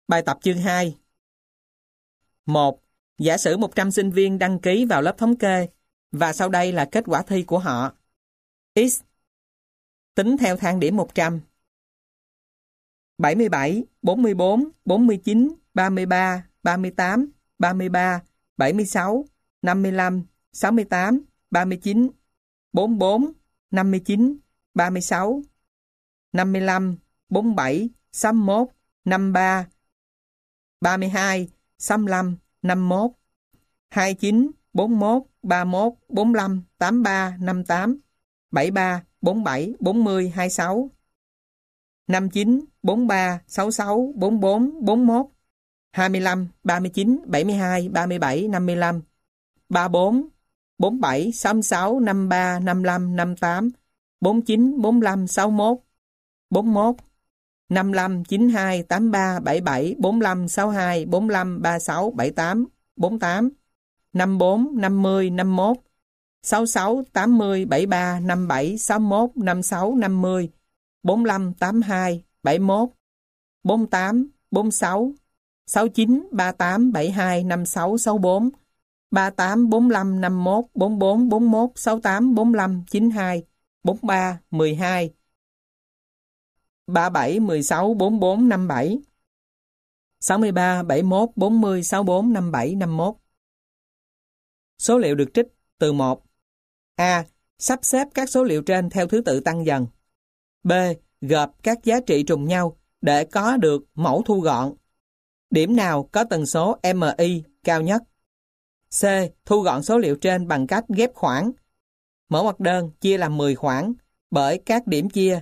Bài tập chương 2. 1. Giả sử 100 sinh viên đăng ký vào lớp thống kê và sau đây là kết quả thi của họ. X. Tính theo thang điểm 100. 77, 44, 49, 33, 38, 33, 76, 55, 68, 39, 44, 59, 36, 55, 47, 61, 53, 32, 65, 51, 29, 41, 31, 45, 83, 58, 73, 47, 40, 26, 59, 43, 66, 44, 41, 25, 39, 72, 37, 55, 34, 47, 66, 53, 55, 58, 49, 45, 61, 41, 55, 92, 83, 77, 45, 62, 45, 36, 78, 48, 54, 50, 51, 66, 80, 73, 57, 61, 56, 50, 45, 82, 71, 48, 46, 69, 38, 72, 56, 64, 38, 45, 51, 44, 41, 68, 45, 92, 43, 12, 37, 16, 44, 57, 63, 71, 40, 64, 57, 51. Số liệu được trích từ 1. A. Sắp xếp các số liệu trên theo thứ tự tăng dần. B. Gộp các giá trị trùng nhau để có được mẫu thu gọn. Điểm nào có tần số MI cao nhất? C. Thu gọn số liệu trên bằng cách ghép khoảng. Mẫu hoặc đơn chia làm 10 khoảng bởi các điểm chia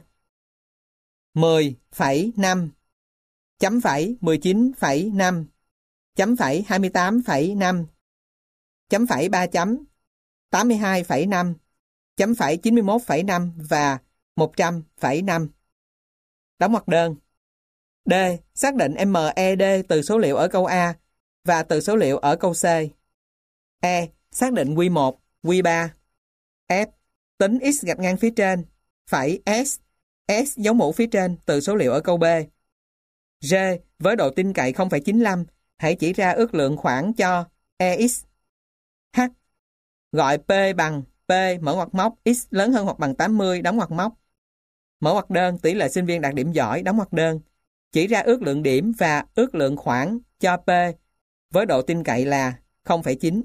10,5, chấm phẩy 19,5, chấm phẩy 28,5, chấm phẩy 3 chấm, 82,5, chấm phẩy 91,5 và 100,5. Đóng ngoặc đơn. D. Xác định MED từ số liệu ở câu A và từ số liệu ở câu C. E. Xác định Q1, Q3. F. Tính x gạch ngang phía trên, phẩy S, S dấu mũ phía trên từ số liệu ở câu B. G. Với độ tin cậy 0,95, hãy chỉ ra ước lượng khoảng cho EX. H. Gọi P bằng P mở ngoặc móc X lớn hơn hoặc bằng 80 đóng ngoặc móc. Mở ngoặc đơn tỷ lệ sinh viên đạt điểm giỏi đóng ngoặc đơn. Chỉ ra ước lượng điểm và ước lượng khoảng cho P với độ tin cậy là 0,9.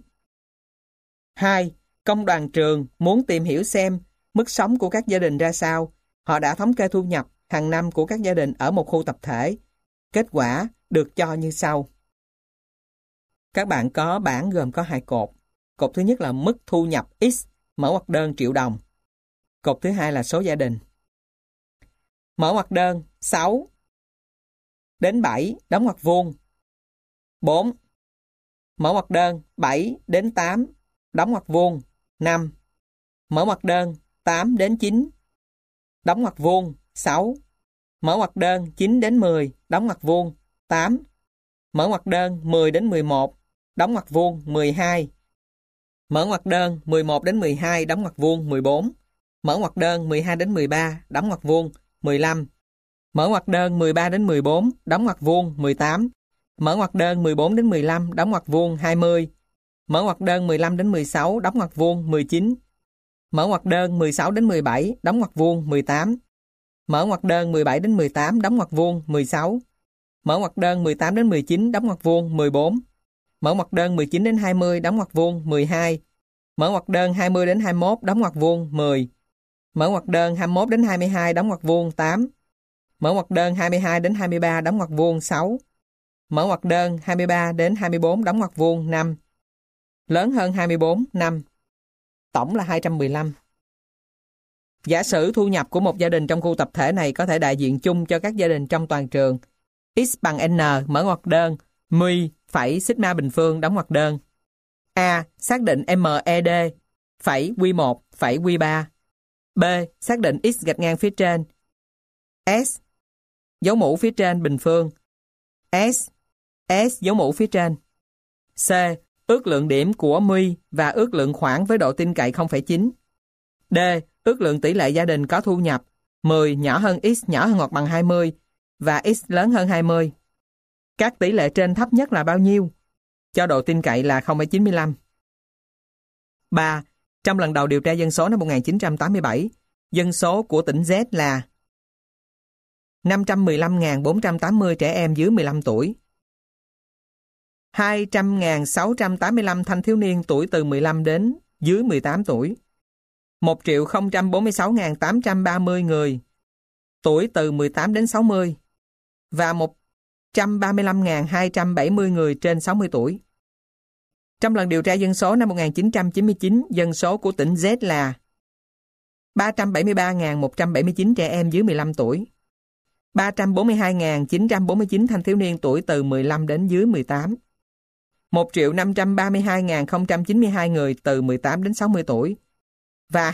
2. Công đoàn trường muốn tìm hiểu xem mức sống của các gia đình ra sao. Họ đã thống kê thu nhập hàng năm của các gia đình ở một khu tập thể. Kết quả được cho như sau. Các bạn có bảng gồm có 2 cột. Cột thứ nhất là mức thu nhập X, mở ngoặc đơn triệu đồng. Cột thứ hai là số gia đình. Mở ngoặc đơn 6 đến 7 đóng ngoặc vuông 4. Mở ngoặc đơn 7 đến 8 đóng ngoặc vuông 5. Mở ngoặc đơn 8 đến 9 đóng ngoặc vuông 6. Mở ngoặc đơn 9 đến 10 đóng ngoặc vuông 8. Mở ngoặc đơn 10 đến 11 đóng ngoặc vuông 12. Mở ngoặc đơn 11 đến 12 đóng ngoặc vuông 14. Mở ngoặc đơn 12 đến 13 đóng ngoặc vuông 15. Mở ngoặc đơn 13 đến 14 đóng ngoặc vuông 18. Mở ngoặc đơn 14 đến 15 đóng ngoặc vuông 20. Mở ngoặc đơn 15 đến 16 đóng ngoặc vuông 19. Mở ngoặc đơn 16 đến 17 đóng ngoặc vuông 18. Mở ngoặc đơn 17 đến 18 đóng ngoặc vuông 16. Mở ngoặc đơn 18 đến 19 đóng ngoặc vuông 14. Mở ngoặc đơn 19 đến 20 đóng ngoặc vuông 12. Mở ngoặc đơn 20 đến 21 đóng ngoặc vuông 10. Mở ngoặc đơn 21 đến 22 đóng ngoặc vuông 8. Mở ngoặc đơn 22 đến 23 đóng ngoặc vuông 6. Mở ngoặc đơn 23 đến 24 đóng ngoặc vuông 5. Lớn hơn 24, 5. Tổng là 215. Giả sử thu nhập của một gia đình trong khu tập thể này có thể đại diện chung cho các gia đình trong toàn trường. X bằng N, mở ngoặc đơn, μ phẩy sigma bình phương đóng ngoặc đơn. A. Xác định MED, phẩy Q1, phẩy Q3. B. Xác định X gạch ngang phía trên. S. Dấu mũ phía trên bình phương. S. S dấu mũ phía trên. C. Ước lượng điểm của μ và ước lượng khoảng với độ tin cậy 0,9. D. Ước lượng tỷ lệ gia đình có thu nhập 10 nhỏ hơn X nhỏ hơn hoặc bằng 20 và X lớn hơn 20. Các tỷ lệ trên thấp nhất là bao nhiêu? Cho độ tin cậy là 0,95. 3. Trong lần đầu điều tra dân số năm 1987, dân số của tỉnh Z là 515.480 trẻ em dưới 15 tuổi, 200.685 thanh thiếu niên tuổi từ 15 đến dưới 18 tuổi, 1.046.830 người tuổi từ 18 đến 60 và 135.270 người trên 60 tuổi. Trong lần điều tra dân số năm 1999, dân số của tỉnh Z là 373.179 trẻ em dưới 15 tuổi, 342.949 thanh thiếu niên tuổi từ 15 đến dưới 18, 1.532.092 người từ 18 đến 60 tuổi và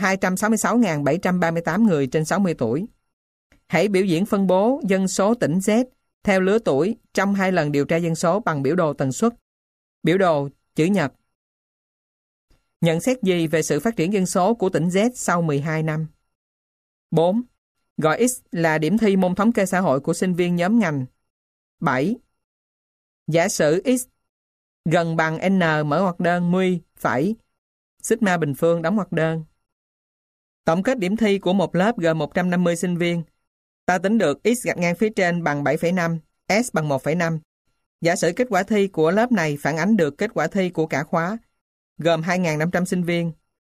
266.738 người trên 60 tuổi. Hãy biểu diễn phân bố dân số tỉnh Z theo lứa tuổi trong 2 lần điều tra dân số bằng biểu đồ tần suất. Biểu đồ chữ nhật. Nhận xét gì về sự phát triển dân số của tỉnh Z sau 12 năm? 4. Gọi X là điểm thi môn thống kê xã hội của sinh viên nhóm ngành. 7. Giả sử X gần bằng N mở ngoặc đơn nguy phẩy sigma bình phương đóng ngoặc đơn. Tổng kết điểm thi của một lớp gồm 150 sinh viên. Ta tính được X gạch ngang phía trên bằng 7,5, S bằng 1,5. Giả sử kết quả thi của lớp này phản ánh được kết quả thi của cả khóa, gồm 2.500 sinh viên.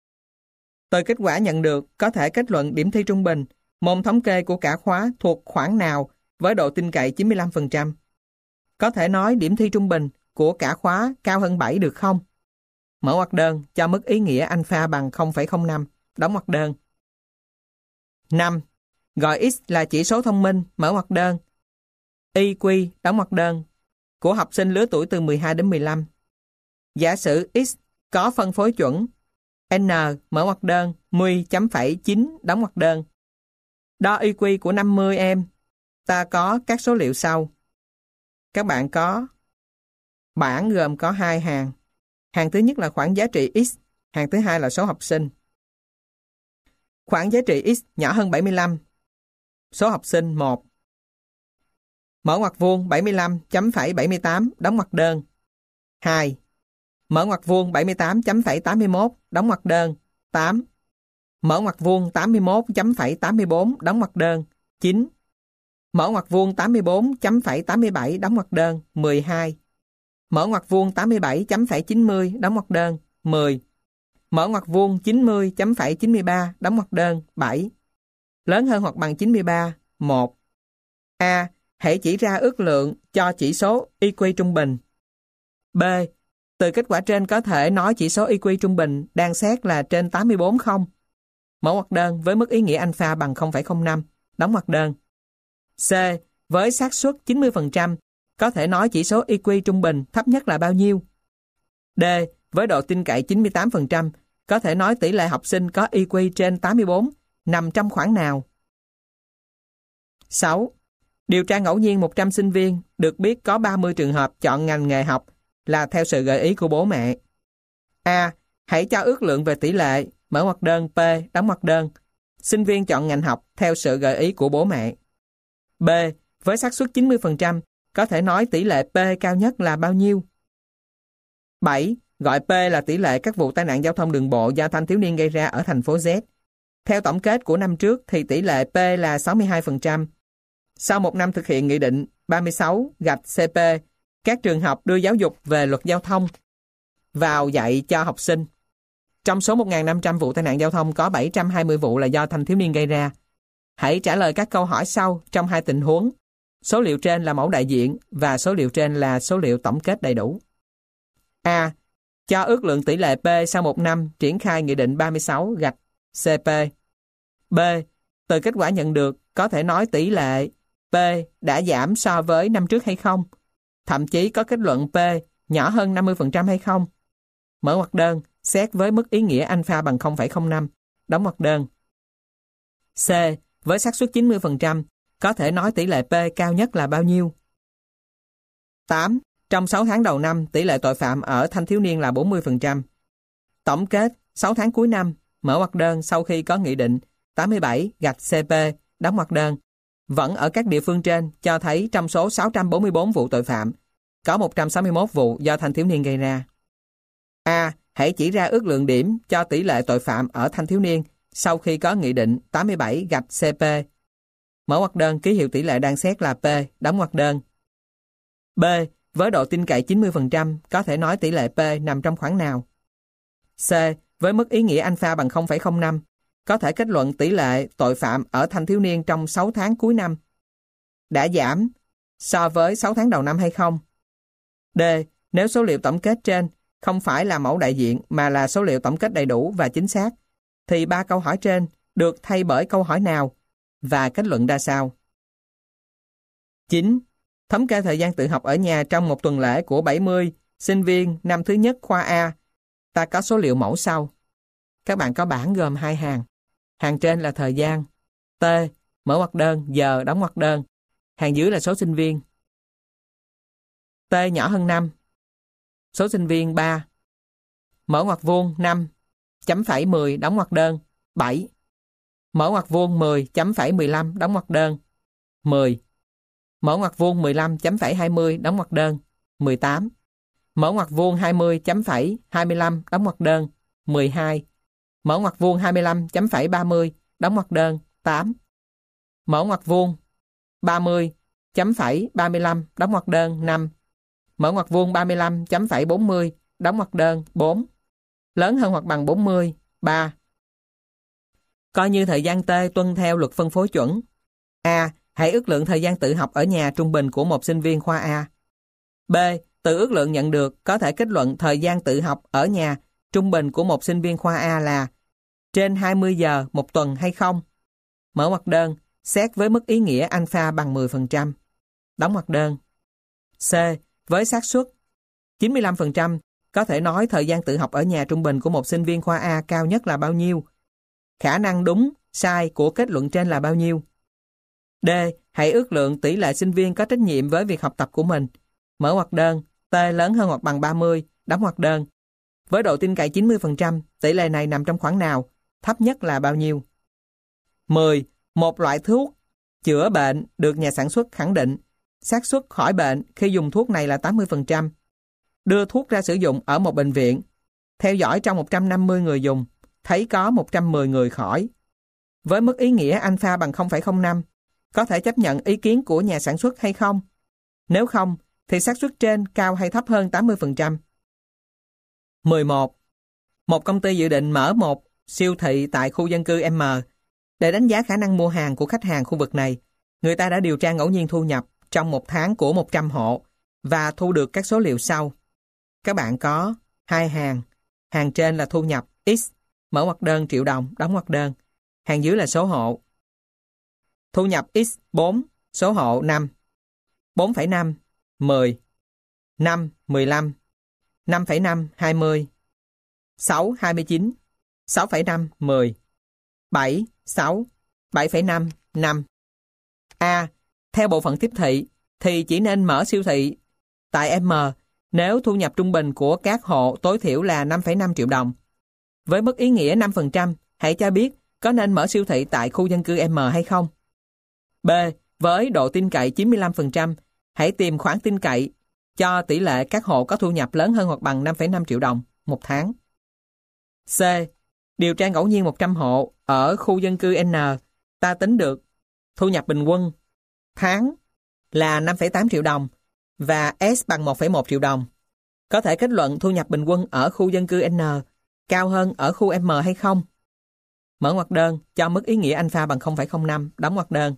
Từ kết quả nhận được, có thể kết luận điểm thi trung bình, môn thống kê của cả khóa thuộc khoảng nào với độ tin cậy 95%. Có thể nói điểm thi trung bình của cả khóa cao hơn 7 được không? Mở ngoặc đơn cho mức ý nghĩa alpha bằng 0,05, đóng ngoặc đơn. 5. Gọi X là chỉ số thông minh, mở ngoặc đơn. IQ, đóng ngoặc đơn, của học sinh lứa tuổi từ 12 đến 15. Giả sử X có phân phối chuẩn N, mở ngoặc đơn, 10.9, đóng ngoặc đơn. Đo IQ của 50 em. Ta có các số liệu sau. Các bạn có bảng gồm có 2 hàng. Hàng thứ nhất là khoảng giá trị X, hàng thứ hai là số học sinh. Khoảng giá trị X nhỏ hơn 75. Số học sinh 1. Mở ngoặc vuông 75.78, đóng ngoặc đơn. 2. Mở ngoặc vuông 78.81, đóng ngoặc đơn. 8. Mở ngoặc vuông 81.84, đóng ngoặc đơn. 9. Mở ngoặc vuông 84.87, đóng ngoặc đơn. 12. Mở ngoặc vuông 87.90, đóng ngoặc đơn. 10. Mở ngoặc vuông 90.93, đóng ngoặc đơn. 7. Lớn hơn hoặc bằng 93. 1. A. Hãy chỉ ra ước lượng cho chỉ số IQ trung bình. B. Từ kết quả trên có thể nói chỉ số IQ trung bình đang xét là trên 84 không? Mở ngoặc đơn với mức ý nghĩa alpha bằng 0,05, đóng ngoặc đơn. C. Với xác suất 90%, có thể nói chỉ số IQ trung bình thấp nhất là bao nhiêu? D. Với độ tin cậy 98%, có thể nói tỷ lệ học sinh có IQ trên 84 nằm trong khoảng nào? 6. Điều tra ngẫu nhiên 100 sinh viên, được biết có 30 trường hợp chọn ngành nghề học là theo sự gợi ý của bố mẹ. A. Hãy cho ước lượng về tỷ lệ, mở ngoặc đơn P, đóng ngoặc đơn. Sinh viên chọn ngành học theo sự gợi ý của bố mẹ. B. Với xác suất 90%, có thể nói tỷ lệ P cao nhất là bao nhiêu? 7. Gọi P là tỷ lệ các vụ tai nạn giao thông đường bộ do thanh thiếu niên gây ra ở thành phố Z. Theo tổng kết của năm trước thì tỷ lệ P là 62%. Sau một năm thực hiện Nghị định 36/CP, các trường học đưa giáo dục về luật giao thông vào dạy cho học sinh. Trong số 1.500 vụ tai nạn giao thông có 720 vụ là do thanh thiếu niên gây ra. Hãy trả lời các câu hỏi sau trong 2 tình huống. Số liệu trên là mẫu đại diện và số liệu trên là số liệu tổng kết đầy đủ. A. Cho ước lượng tỷ lệ P sau 1 năm triển khai Nghị định 36/CP. B. Từ kết quả nhận được, có thể nói tỷ lệ P đã giảm so với năm trước hay không? Thậm chí có kết luận P nhỏ hơn 50% hay không? Mở ngoặc đơn, xét với mức ý nghĩa alpha bằng 0,05, đóng ngoặc đơn. C. Với xác suất 90%, có thể nói tỷ lệ P cao nhất là bao nhiêu? 8. Trong 6 tháng đầu năm, tỷ lệ tội phạm ở thanh thiếu niên là 40%. Tổng kết 6 tháng cuối năm, mở ngoặc đơn sau khi có Nghị định 87/CP, đóng ngoặc đơn. vẫn ở các địa phương trên, cho thấy trong số 644 vụ tội phạm, có 161 vụ do thanh thiếu niên gây ra. A. Hãy chỉ ra ước lượng điểm cho tỷ lệ tội phạm ở thanh thiếu niên sau khi có Nghị định 87/CP. Mở ngoặc đơn, ký hiệu tỷ lệ đang xét là P, đóng ngoặc đơn. B. Với độ tin cậy 90%, có thể nói tỷ lệ P nằm trong khoảng nào? C. Với mức ý nghĩa alpha bằng 0,05, có thể kết luận tỷ lệ tội phạm ở thanh thiếu niên trong 6 tháng cuối năm đã giảm so với 6 tháng đầu năm hay không? D. Nếu số liệu tổng kết trên không phải là mẫu đại diện mà là số liệu tổng kết đầy đủ và chính xác, thì 3 câu hỏi trên được thay bởi câu hỏi nào và kết luận ra sao? 9. Thống kê thời gian tự học ở nhà trong một tuần lễ của 70 sinh viên năm thứ nhất khoa A. Ta có số liệu mẫu sau. Các bạn có bảng gồm 2 hàng. Hàng trên là thời gian, T, mở ngoặc đơn, giờ, đóng ngoặc đơn. Hàng dưới là số sinh viên. T nhỏ hơn 5. Số sinh viên 3. Mở ngoặc vuông 5, chấm phẩy 10, đóng ngoặc đơn, 7. Mở ngoặc vuông 10, chấm phẩy 15, đóng ngoặc đơn, 10. Mở ngoặc vuông 15, chấm phẩy 20, đóng ngoặc đơn, 18. Mở ngoặc vuông 20, chấm phẩy 25, đóng ngoặc đơn, 12. Mở ngoặc vuông 25, chấm phẩy 30, đóng ngoặc đơn, 8. Mở ngoặc vuông 30, chấm phẩy 35, đóng ngoặc đơn, 5. Mở ngoặc vuông 35, chấm phẩy 40, đóng ngoặc đơn, 4. Lớn hơn hoặc bằng 40, 3. Coi như thời gian T tuân theo luật phân phối chuẩn. A. Hãy ước lượng thời gian tự học ở nhà trung bình của một sinh viên khoa A. B. Từ ước lượng nhận được, có thể kết luận thời gian tự học ở nhà trung bình của một sinh viên khoa A là trên 20 giờ một tuần hay không? Mở ngoặc đơn, xét với mức ý nghĩa alpha bằng 10%. Đóng ngoặc đơn. C. Với xác suất 95%, có thể nói thời gian tự học ở nhà trung bình của một sinh viên khoa A cao nhất là bao nhiêu? Khả năng đúng, sai của kết luận trên là bao nhiêu? D. Hãy ước lượng tỷ lệ sinh viên có trách nhiệm với việc học tập của mình. Mở ngoặc đơn, T lớn hơn hoặc bằng 30, đóng ngoặc đơn. Với độ tin cậy 90%, tỷ lệ này nằm trong khoảng nào? Thấp nhất là bao nhiêu? 10. Một loại thuốc chữa bệnh được nhà sản xuất khẳng định xác suất khỏi bệnh khi dùng thuốc này là 80%. Đưa thuốc ra sử dụng ở một bệnh viện, theo dõi trong 150 người dùng, thấy có 110 người khỏi. Với mức ý nghĩa alpha bằng 0,05, có thể chấp nhận ý kiến của nhà sản xuất hay không? Nếu không, thì xác suất trên cao hay thấp hơn 80%? 11. Một công ty dự định mở một siêu thị tại khu dân cư M. Để đánh giá khả năng mua hàng của khách hàng khu vực này, người ta đã điều tra ngẫu nhiên thu nhập trong một tháng của 100 hộ và thu được các số liệu sau. Các bạn có 2 hàng. Hàng trên là thu nhập X, mở ngoặc đơn triệu đồng, đóng ngoặc đơn. Hàng dưới là số hộ. Thu nhập X 4, số hộ 5. 4,5, 10. 5, 15. 5,5, 20. 6, 29. 6,5, 10. 7, 6. 7,5, 5. A. Theo bộ phận tiếp thị, thì chỉ nên mở siêu thị tại M nếu thu nhập trung bình của các hộ tối thiểu là 5,5 triệu đồng. Với mức ý nghĩa 5%, hãy cho biết có nên mở siêu thị tại khu dân cư M hay không? B. Với độ tin cậy 95%, hãy tìm khoảng tin cậy cho tỷ lệ các hộ có thu nhập lớn hơn hoặc bằng 5,5 triệu đồng một tháng. C. Điều tra ngẫu nhiên 100 hộ ở khu dân cư N, ta tính được thu nhập bình quân tháng là 5,8 triệu đồng và S bằng 1,1 triệu đồng. Có thể kết luận thu nhập bình quân ở khu dân cư N cao hơn ở khu M hay không? Mở ngoặc đơn, cho mức ý nghĩa alpha bằng 0,05, đóng ngoặc đơn.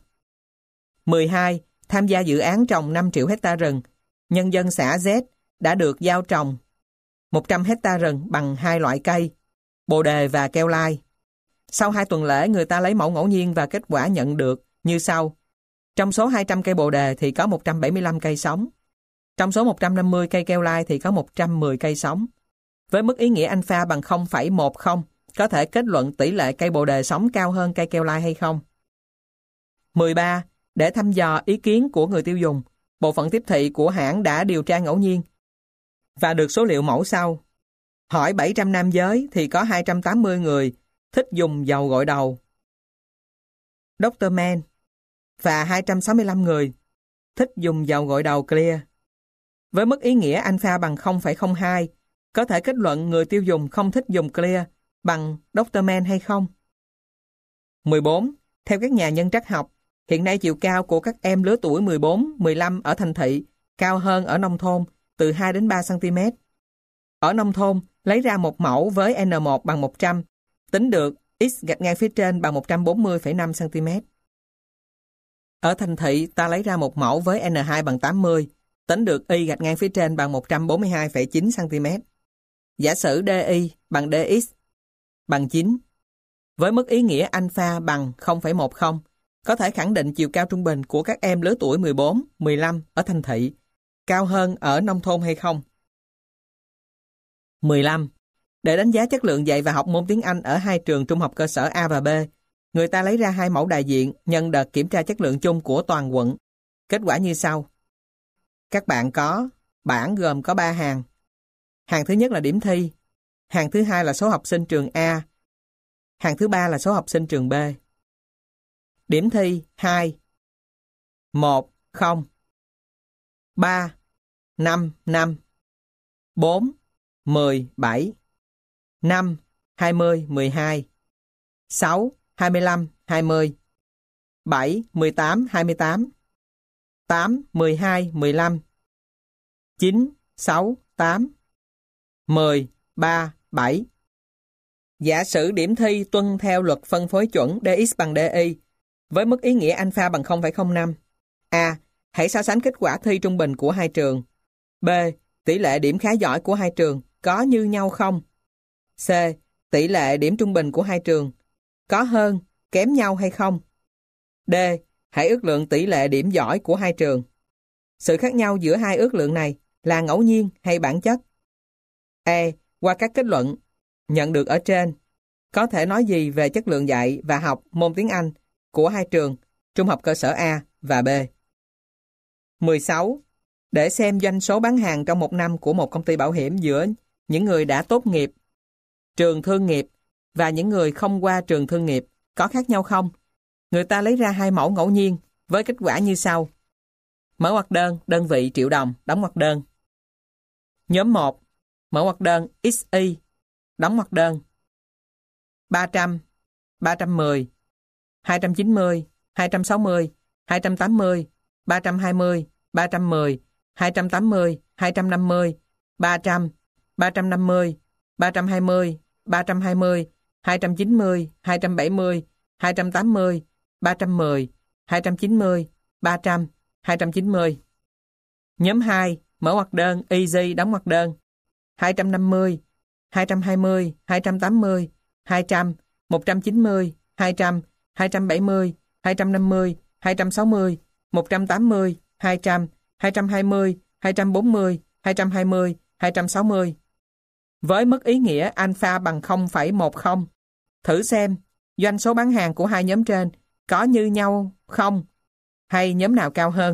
12. Tham gia dự án trồng 5 triệu hecta rừng, nhân dân xã Z đã được giao trồng 100 hecta rừng bằng 2 loại cây, bồ đề và keo lai. Sau 2 tuần lễ, người ta lấy mẫu ngẫu nhiên và kết quả nhận được như sau. Trong số 200 cây bồ đề thì có 175 cây sống. Trong số 150 cây keo lai thì có 110 cây sống. Với mức ý nghĩa alpha bằng 0,10, có thể kết luận tỷ lệ cây bồ đề sống cao hơn cây keo lai hay không? 13. Để thăm dò ý kiến của người tiêu dùng, bộ phận tiếp thị của hãng đã điều tra ngẫu nhiên và được số liệu mẫu sau. Hỏi 700 nam giới thì có 280 người thích dùng dầu gội đầu Dr. Men và 265 người thích dùng dầu gội đầu Clear. Với mức ý nghĩa alpha bằng 0,02, có thể kết luận người tiêu dùng không thích dùng Clear bằng Dr. Men hay không? 14. Theo các nhà nhân trắc học, hiện nay chiều cao của các em lứa tuổi 14, 15 ở thành thị cao hơn ở nông thôn từ 2 đến 3 cm. Ở nông thôn, lấy ra một mẫu với N1 bằng 100, tính được X gạch ngang phía trên bằng 140,5 cm. Ở thành thị, ta lấy ra một mẫu với N2 bằng 80, tính được Y gạch ngang phía trên bằng 142,9 cm. Giả sử DY bằng DX bằng 9. Với mức ý nghĩa alpha bằng 0,10, có thể khẳng định chiều cao trung bình của các em lứa tuổi 14, 15 ở thành thị cao hơn ở nông thôn hay không? 15. Để đánh giá chất lượng dạy và học môn tiếng Anh ở hai trường trung học cơ sở A và B, người ta lấy ra hai mẫu đại diện nhân đợt kiểm tra chất lượng chung của toàn quận. Kết quả như sau. Các bạn có bảng gồm có 3 hàng. Hàng thứ nhất là điểm thi, hàng thứ hai là số học sinh trường A, hàng thứ ba là số học sinh trường B. Điểm thi 2, 1, 0, 3, 5, 5, 4, 10, 7, 5, 20, 12, 6, 25, 20, 7, 18, 28, 8, 12, 15, 9, 6, 8, 10, 3, 7. Giả sử điểm thi tuân theo luật phân phối chuẩn DX bằng DY với mức ý nghĩa alpha bằng 0,05. A. Hãy so sánh kết quả thi trung bình của hai trường. B. Tỷ lệ điểm khá giỏi của hai trường có như nhau không? C. Tỷ lệ điểm trung bình của hai trường có hơn, kém nhau hay không? D. Hãy ước lượng tỷ lệ điểm giỏi của hai trường. Sự khác nhau giữa hai ước lượng này là ngẫu nhiên hay bản chất? E. Qua các kết luận nhận được ở trên, có thể nói gì về chất lượng dạy và học môn tiếng Anh của hai trường trung học cơ sở A và B? 16. Để xem doanh số bán hàng trong một năm của một công ty bảo hiểm giữa những người đã tốt nghiệp trường thương nghiệp và những người không qua trường thương nghiệp có khác nhau không? Người ta lấy ra hai mẫu ngẫu nhiên với kết quả như sau. Mở ngoặc đơn, đơn vị triệu đồng, đóng ngoặc đơn. Nhóm 1, mở ngoặc đơn XY, đóng ngoặc đơn. 300, 310, 290, 260, 280, 320, 310, 280, 250, 300, 350, 320, 320, 290, 270, 280, 310, 290, 300, 290. Nhóm 2, mở ngoặc đơn EZ, đóng ngoặc đơn. 250, 220, 280, 200, 190, 200, 270, 250, 260, 180, 200, 220, 240, 220, 260. Với mức ý nghĩa alpha bằng 0,10, thử xem doanh số bán hàng của hai nhóm trên có như nhau không, hay nhóm nào cao hơn.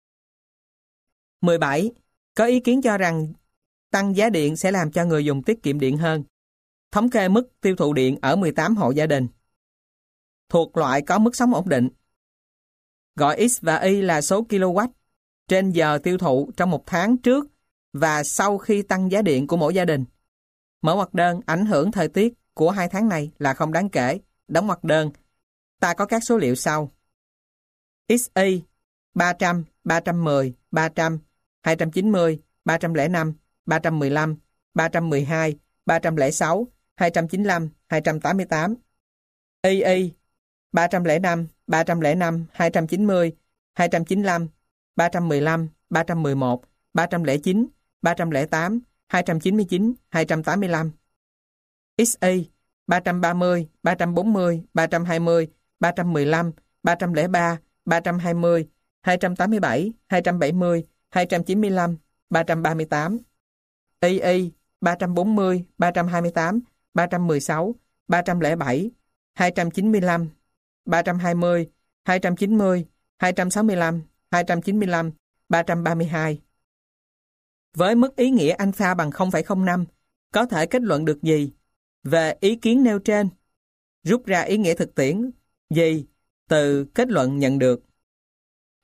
17. Có ý kiến cho rằng tăng giá điện sẽ làm cho người dùng tiết kiệm điện hơn. Thống kê mức tiêu thụ điện ở 18 hộ gia đình thuộc loại có mức sống ổn định. Gọi X và Y là số kW trên giờ tiêu thụ trong một tháng trước và sau khi tăng giá điện của mỗi gia đình. Mở ngoặc đơn, ảnh hưởng thời tiết của hai tháng này là không đáng kể. Đóng ngoặc đơn. Ta có các số liệu sau. XY 300, 310, 300, 290, 305, 315, 312, 306, 295, 288. Y 305, 305, 290, 295, 315, 311, 309, 308, 299, 285. XY 330, 340, 320, 315, 303, 320, 287, 270, 295, 338. Y 340, 328, 316, 307, 295, 320, 290, 265, 295, 332. Với mức ý nghĩa alpha bằng 0,05, có thể kết luận được gì về ý kiến nêu trên? Rút ra ý nghĩa thực tiễn gì từ kết luận nhận được?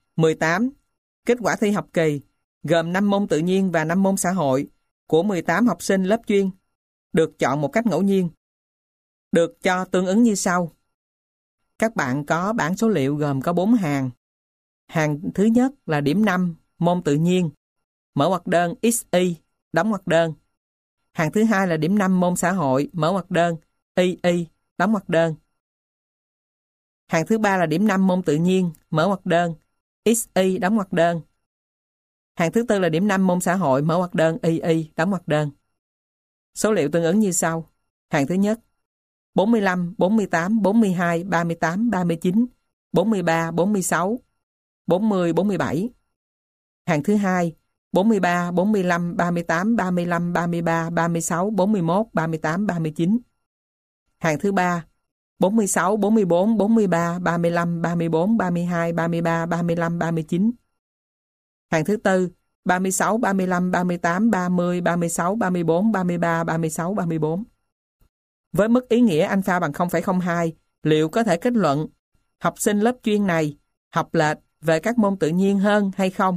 18. Kết quả thi học kỳ gồm 5 môn tự nhiên và 5 môn xã hội của 18 học sinh lớp chuyên, được chọn một cách ngẫu nhiên, được cho tương ứng như sau. Các bạn có bảng số liệu gồm có 4 hàng. Hàng thứ nhất là điểm 5, môn tự nhiên, mở ngoặc đơn XY, đóng ngoặc đơn. Hàng thứ hai là điểm 5 môn xã hội, mở ngoặc đơn YY, đóng ngoặc đơn. Hàng thứ ba là điểm 5 môn tự nhiên, mở ngoặc đơn XY, đóng ngoặc đơn. Hàng thứ tư là điểm 5 môn xã hội, mở ngoặc đơn YY, đóng ngoặc đơn. Số liệu tương ứng như sau. Hàng thứ nhất 45, 48, 42, 38, 39, 43, 46, 40, 47. Hàng thứ hai 43, 45, 38, 35, 33, 36, 41, 38, 39. Hàng thứ ba 46, 44, 43, 35, 34, 32, 33, 35, 39. Hàng thứ tư 36, 35, 38, 30, 36, 34, 33, 36, 34. Với mức ý nghĩa alpha bằng 0,02, liệu có thể kết luận học sinh lớp chuyên này học lệch về các môn tự nhiên hơn hay không?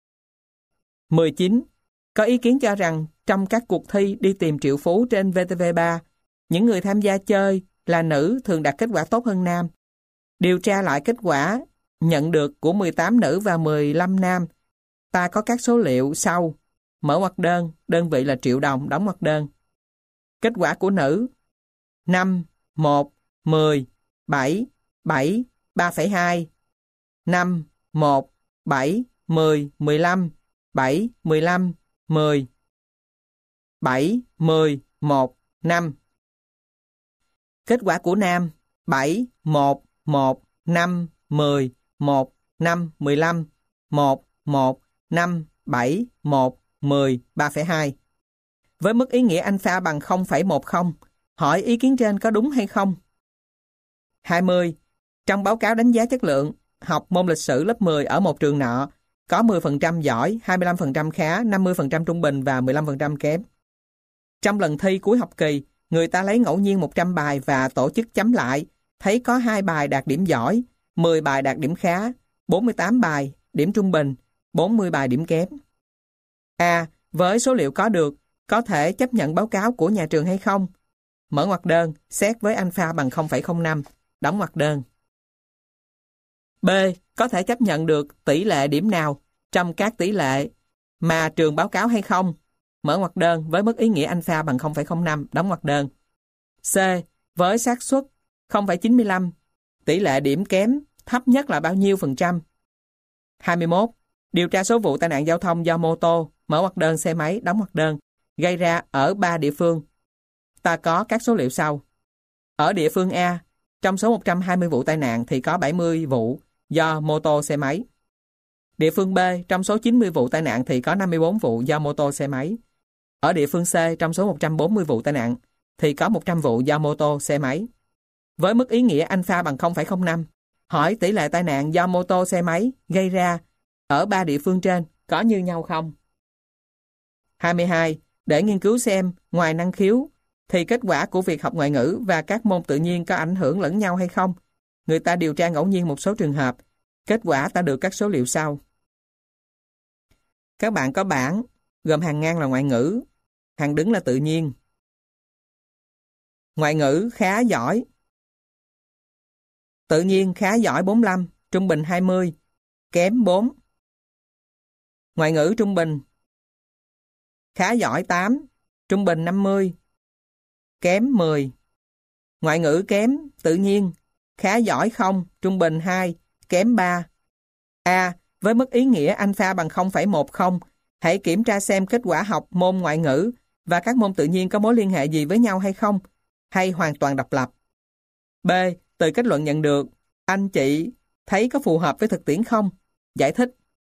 19. Có ý kiến cho rằng trong các cuộc thi đi tìm triệu phú trên VTV3, những người tham gia chơi là nữ thường đạt kết quả tốt hơn nam. Điều tra lại kết quả nhận được của 18 nữ và 15 nam. Ta có các số liệu sau. Mở ngoặc đơn, đơn vị là triệu đồng, đóng ngoặc đơn. Kết quả của nữ 5, 1, 10, 7, 7, 3,2, 5, 1, 7, 10, 15, 7, 15, 10, 7, 10, 1, 5. Kết quả của nam 7, 1, 1, 5, 10, 1, 5, 15, 1, 1, 5, 7, 1, 10, 3,2. Với mức ý nghĩa alpha bằng 0,10, hỏi ý kiến trên có đúng hay không? 20. Trong báo cáo đánh giá chất lượng học môn lịch sử lớp 10 ở một trường nọ, có 10% giỏi, 25% khá, 50% trung bình và 15% kém. Trong lần thi cuối học kỳ, người ta lấy ngẫu nhiên 100 bài và tổ chức chấm lại, thấy có 2 bài đạt điểm giỏi, 10 bài đạt điểm khá, 48 bài điểm trung bình, 40 bài điểm kém. A. Với số liệu có được, có thể chấp nhận báo cáo của nhà trường hay không? Mở ngoặc đơn, xét với alpha bằng 0,05, đóng ngoặc đơn. B. Có thể chấp nhận được tỷ lệ điểm nào trong các tỷ lệ mà trường báo cáo hay không? Mở ngoặc đơn với mức ý nghĩa alpha bằng 0,05, đóng ngoặc đơn. C. Với xác suất 0,95, tỷ lệ điểm kém thấp nhất là bao nhiêu %? 21. Điều tra số vụ tai nạn giao thông do mô tô, mở ngoặc đơn xe máy, đóng ngoặc đơn, gây ra ở 3 địa phương. Ta có các số liệu sau. Ở địa phương A, trong số 120 vụ tai nạn thì có 70 vụ do mô tô xe máy. Địa phương B, trong số 90 vụ tai nạn thì có 54 vụ do mô tô xe máy. Ở địa phương C, trong số 140 vụ tai nạn thì có 100 vụ do mô tô xe máy. Với mức ý nghĩa alpha bằng 0,05, hỏi tỷ lệ tai nạn do mô tô xe máy gây ra ở 3 địa phương trên có như nhau không? 22. Để nghiên cứu xem ngoài năng khiếu thì kết quả của việc học ngoại ngữ và các môn tự nhiên có ảnh hưởng lẫn nhau hay không? Người ta điều tra ngẫu nhiên một số trường hợp. Kết quả ta được các số liệu sau. Các bạn có bảng gồm hàng ngang là ngoại ngữ, hàng đứng là tự nhiên. Ngoại ngữ khá giỏi. Tự nhiên khá giỏi 45, trung bình 20, kém 4. Ngoại ngữ trung bình. Khá giỏi 8, trung bình 50, kém 10. Ngoại ngữ kém, tự nhiên, khá giỏi 0, trung bình 2, kém 3. A. Với mức ý nghĩa alpha bằng 0,10, hãy kiểm tra xem kết quả học môn ngoại ngữ và các môn tự nhiên có mối liên hệ gì với nhau hay không, hay hoàn toàn độc lập. B. Từ kết luận nhận được, anh chị thấy có phù hợp với thực tiễn không? Giải thích.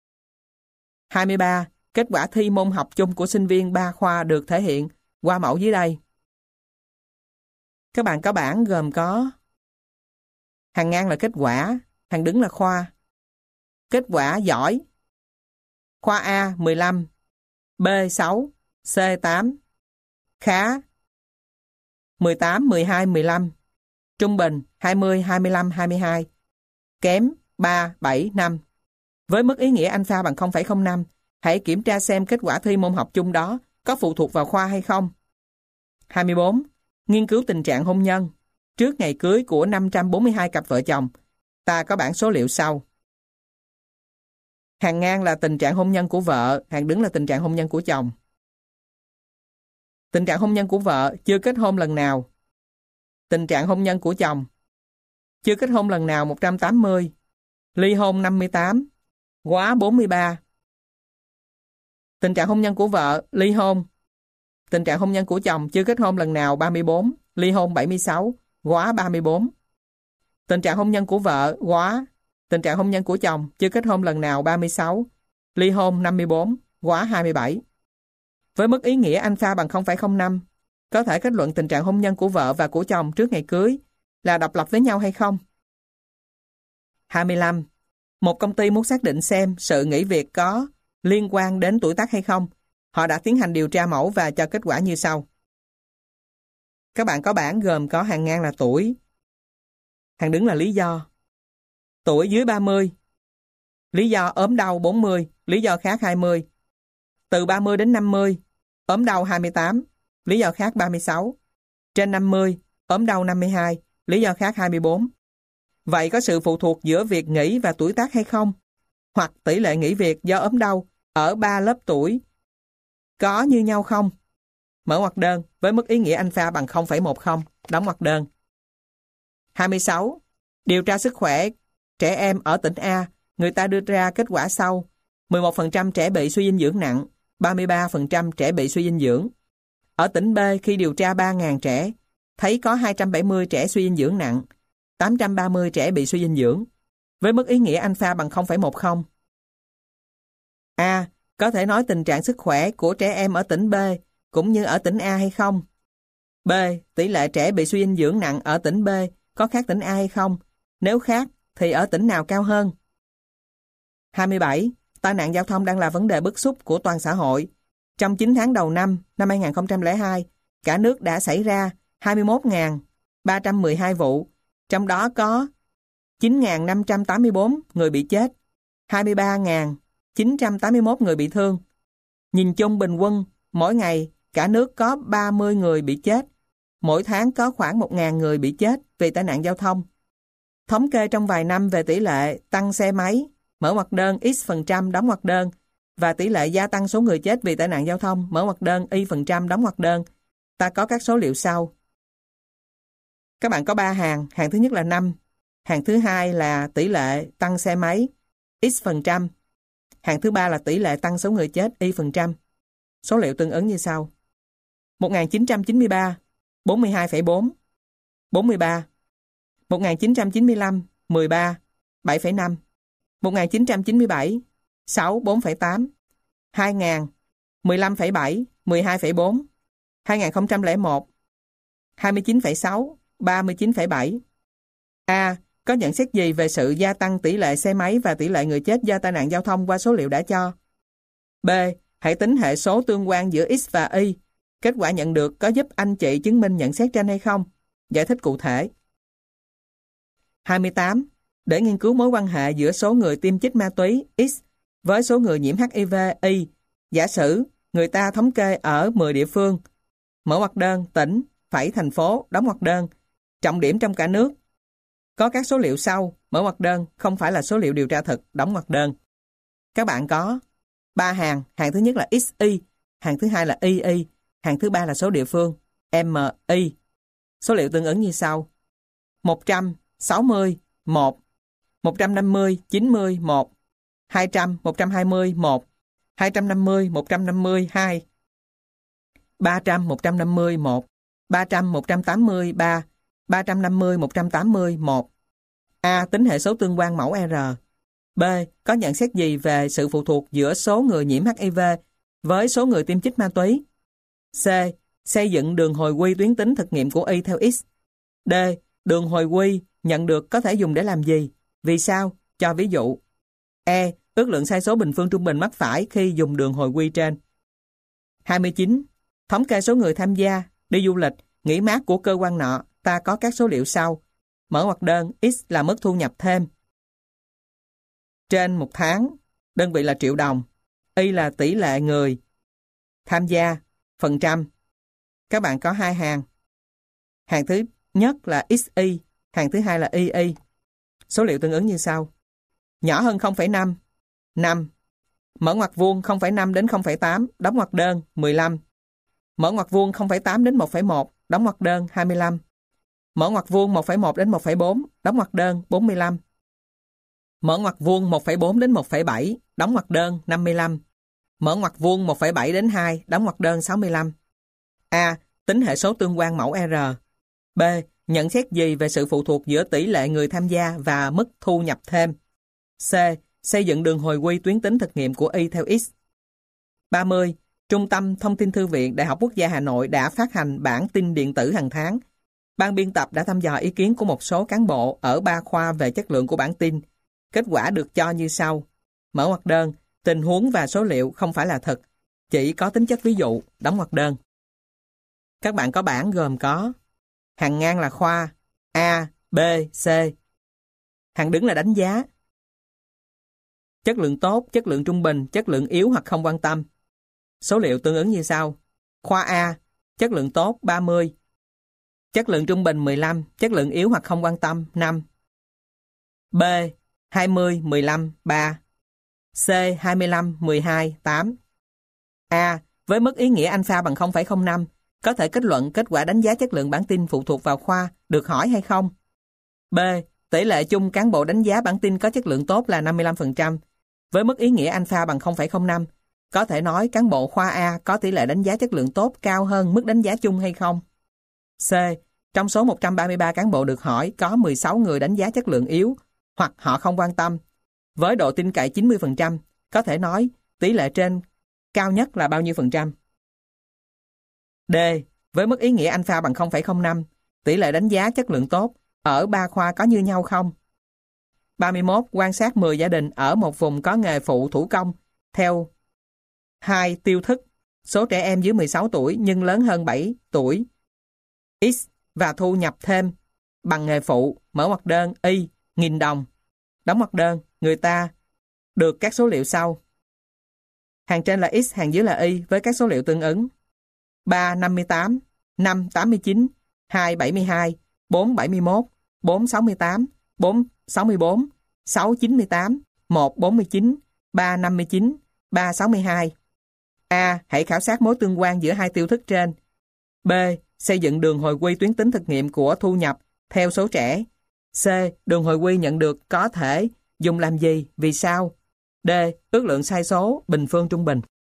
23. Kết quả thi môn học chung của sinh viên 3 khoa được thể hiện qua mẫu dưới đây. Các bạn có bảng gồm có hàng ngang là kết quả, hàng đứng là khoa. Kết quả giỏi. Khoa A 15, B 6, C 8. Khá 18, 12, 15. Trung bình 20, 25, 22. Kém 3, 7, 5. Với mức ý nghĩa alpha bằng 0,05, hãy kiểm tra xem kết quả thi môn học chung đó có phụ thuộc vào khoa hay không. 24. Nghiên cứu tình trạng hôn nhân. Trước ngày cưới của 542 cặp vợ chồng, ta có bảng số liệu sau. Hàng ngang là tình trạng hôn nhân của vợ, hàng đứng là tình trạng hôn nhân của chồng. Tình trạng hôn nhân của vợ, chưa kết hôn lần nào. Tình trạng hôn nhân của chồng, chưa kết hôn lần nào 180, ly hôn 58, góa 43. Tình trạng hôn nhân của vợ, ly hôn. Tình trạng hôn nhân của chồng, chưa kết hôn lần nào 34, ly hôn 76, góa 34. Tình trạng hôn nhân của vợ, góa. Tình trạng hôn nhân của chồng, chưa kết hôn lần nào 36, ly hôn 54, góa 27. Với mức ý nghĩa alpha bằng 0,05, có thể kết luận tình trạng hôn nhân của vợ và của chồng trước ngày cưới là độc lập với nhau hay không? 25. Một công ty muốn xác định xem sự nghỉ việc có liên quan đến tuổi tác hay không. Họ đã tiến hành điều tra mẫu và cho kết quả như sau. Các bạn có bảng gồm có hàng ngang là tuổi, hàng đứng là lý do. Tuổi dưới 30, lý do ốm đau 40, lý do khác 20. Từ 30 đến 50, ốm đau 28, lý do khác 36. Trên 50, ốm đau 52, lý do khác 24. Vậy có sự phụ thuộc giữa việc nghỉ và tuổi tác hay không? Hoặc tỷ lệ nghỉ việc do ốm đau ở 3 lớp tuổi có như nhau không? Mở ngoặc đơn với mức ý nghĩa alpha bằng 0,10, đóng ngoặc đơn. 26. Điều tra sức khỏe trẻ em ở tỉnh A, người ta đưa ra kết quả sau. 11% trẻ bị suy dinh dưỡng nặng, 33% trẻ bị suy dinh dưỡng. Ở tỉnh B, khi điều tra 3.000 trẻ, thấy có 270 trẻ suy dinh dưỡng nặng, 830 trẻ bị suy dinh dưỡng, với mức ý nghĩa alpha bằng 0,10. A. Có thể nói tình trạng sức khỏe của trẻ em ở tỉnh B cũng như ở tỉnh A hay không? B. Tỷ lệ trẻ bị suy dinh dưỡng nặng ở tỉnh B có khác tỉnh A hay không? Nếu khác, thì ở tỉnh nào cao hơn? 27. Tai nạn giao thông đang là vấn đề bức xúc của toàn xã hội. Trong 9 tháng đầu năm 2002, cả nước đã xảy ra 21.312 vụ, trong đó có 9.584 người bị chết, 23.981 người bị thương. Nhìn chung bình quân, mỗi ngày cả nước có 30 người bị chết, mỗi tháng có khoảng 1.000 người bị chết vì tai nạn giao thông. Thống kê trong vài năm về tỷ lệ tăng xe máy, mở ngoặc đơn x%, đóng ngoặc đơn, và tỷ lệ gia tăng số người chết vì tai nạn giao thông, mở ngoặc đơn y%, đóng ngoặc đơn. Ta có các số liệu sau. Các bạn có 3 hàng, hàng thứ nhất là 5, hàng thứ hai là tỷ lệ tăng xe máy x%, hàng thứ ba là tỷ lệ tăng số người chết y%. Số liệu tương ứng như sau. 1993, 42,4, 43. 1995, 13, 7,5. 1997, 6, 4,8. 2000, 15,7, 12,4. 2001, 29,6, 39,7. A. Có nhận xét gì về sự gia tăng tỷ lệ xe máy và tỷ lệ người chết do tai nạn giao thông qua số liệu đã cho? B. Hãy tính hệ số tương quan giữa X và Y. Kết quả nhận được có giúp anh chị chứng minh nhận xét trên hay không? Giải thích cụ thể. 28. Để nghiên cứu mối quan hệ giữa số người tiêm chích ma túy X với số người nhiễm HIV Y, giả sử người ta thống kê ở 10 địa phương, mở ngoặc đơn tỉnh, phẩy thành phố, đóng ngoặc đơn, trọng điểm trong cả nước. Có các số liệu sau, mở ngoặc đơn, không phải là số liệu điều tra thực, đóng ngoặc đơn. Các bạn có 3 hàng, hàng thứ nhất là XY, hàng thứ hai là YY, hàng thứ ba là số địa phương, MY. Số liệu tương ứng như sau. 100, 60, 1, 150, 90, 1, 200, 120, 1, 250, 150, 2, 300, 150, 1, 300, 180, 3, 350, 180, 1. A. Tính hệ số tương quan mẫu R. B. Có nhận xét gì về sự phụ thuộc giữa số người nhiễm HIV với số người tiêm chích ma túy? C. Xây dựng đường hồi quy tuyến tính thực nghiệm của Y theo X. D. Đường hồi quy nhận được có thể dùng để làm gì? Vì sao? Cho ví dụ. E. Ước lượng sai số bình phương trung bình mắc phải khi dùng đường hồi quy trên. 29. Thống kê số người tham gia, đi du lịch, nghỉ mát của cơ quan nọ, ta có các số liệu sau. Mở ngoặc đơn, X là mức thu nhập thêm. trên một tháng, đơn vị là triệu đồng. Y là tỷ lệ người tham gia, phần trăm. Các bạn có hai hàng. Hàng thứ nhất là XY, hàng thứ hai là YY. Số liệu tương ứng như sau. Nhỏ hơn 0,5, 5. Mở ngoặc vuông 0,5 đến 0,8, đóng ngoặc đơn 15. Mở ngoặc vuông 0,8 đến 1,1, đóng ngoặc đơn 25. Mở ngoặc vuông 1,1 đến 1,4, đóng ngoặc đơn 45. Mở ngoặc vuông 1,4 đến 1,7, đóng ngoặc đơn 55. Mở ngoặc vuông 1,7 đến 2, đóng ngoặc đơn 65. A. Tính hệ số tương quan mẫu R. B. Nhận xét gì về sự phụ thuộc giữa tỷ lệ người tham gia và mức thu nhập thêm? C. Xây dựng đường hồi quy tuyến tính thực nghiệm của Y theo X. 30. Trung tâm Thông tin Thư viện Đại học Quốc gia Hà Nội đã phát hành bản tin điện tử hàng tháng. Ban biên tập đã thăm dò ý kiến của một số cán bộ ở 3 khoa về chất lượng của bản tin. Kết quả được cho như sau. Mở ngoặc đơn, tình huống và số liệu không phải là thật, chỉ có tính chất ví dụ, đóng ngoặc đơn. Các bạn có bảng gồm có hàng ngang là khoa A, B, C. Hàng đứng là đánh giá. Chất lượng tốt, chất lượng trung bình, chất lượng yếu hoặc không quan tâm. Số liệu tương ứng như sau. Khoa A, chất lượng tốt 30. Chất lượng trung bình 15, chất lượng yếu hoặc không quan tâm 5. B, 20, 15, 3. C, 25, 12, 8. A, với mức ý nghĩa alpha bằng 0,05, có thể kết luận kết quả đánh giá chất lượng bản tin phụ thuộc vào khoa, được hỏi hay không? B, tỷ lệ chung cán bộ đánh giá bản tin có chất lượng tốt là 55%. Với mức ý nghĩa alpha bằng 0,05, có thể nói cán bộ khoa A có tỷ lệ đánh giá chất lượng tốt cao hơn mức đánh giá chung hay không? C, trong số 133 cán bộ được hỏi có 16 người đánh giá chất lượng yếu hoặc họ không quan tâm. Với độ tin cậy 90%, có thể nói tỷ lệ trên cao nhất là bao nhiêu phần trăm? D, với mức ý nghĩa alpha bằng 0,05, tỷ lệ đánh giá chất lượng tốt ở 3 khoa có như nhau không? 31. Quan sát 10 gia đình ở một vùng có nghề phụ thủ công theo 2 tiêu thức. Số trẻ em dưới 16 tuổi nhưng lớn hơn 7 tuổi X và thu nhập thêm bằng nghề phụ. Mở ngoặc đơn Y 1.000 đồng. Đóng ngoặc đơn người ta được các số liệu sau. Hàng trên là X, hàng dưới là Y với các số liệu tương ứng. 3 58, 5 89, 2 72, 4 71, 4 68, 4 64, 6 98, 1 49, 3 59, 3 62. A. Hãy khảo sát mối tương quan giữa hai tiêu thức trên. B. Xây dựng đường hồi quy tuyến tính thực nghiệm của thu nhập theo số trẻ. C. Đường hồi quy nhận được có thể dùng làm gì, vì sao? D. Ước lượng sai số, bình phương trung bình.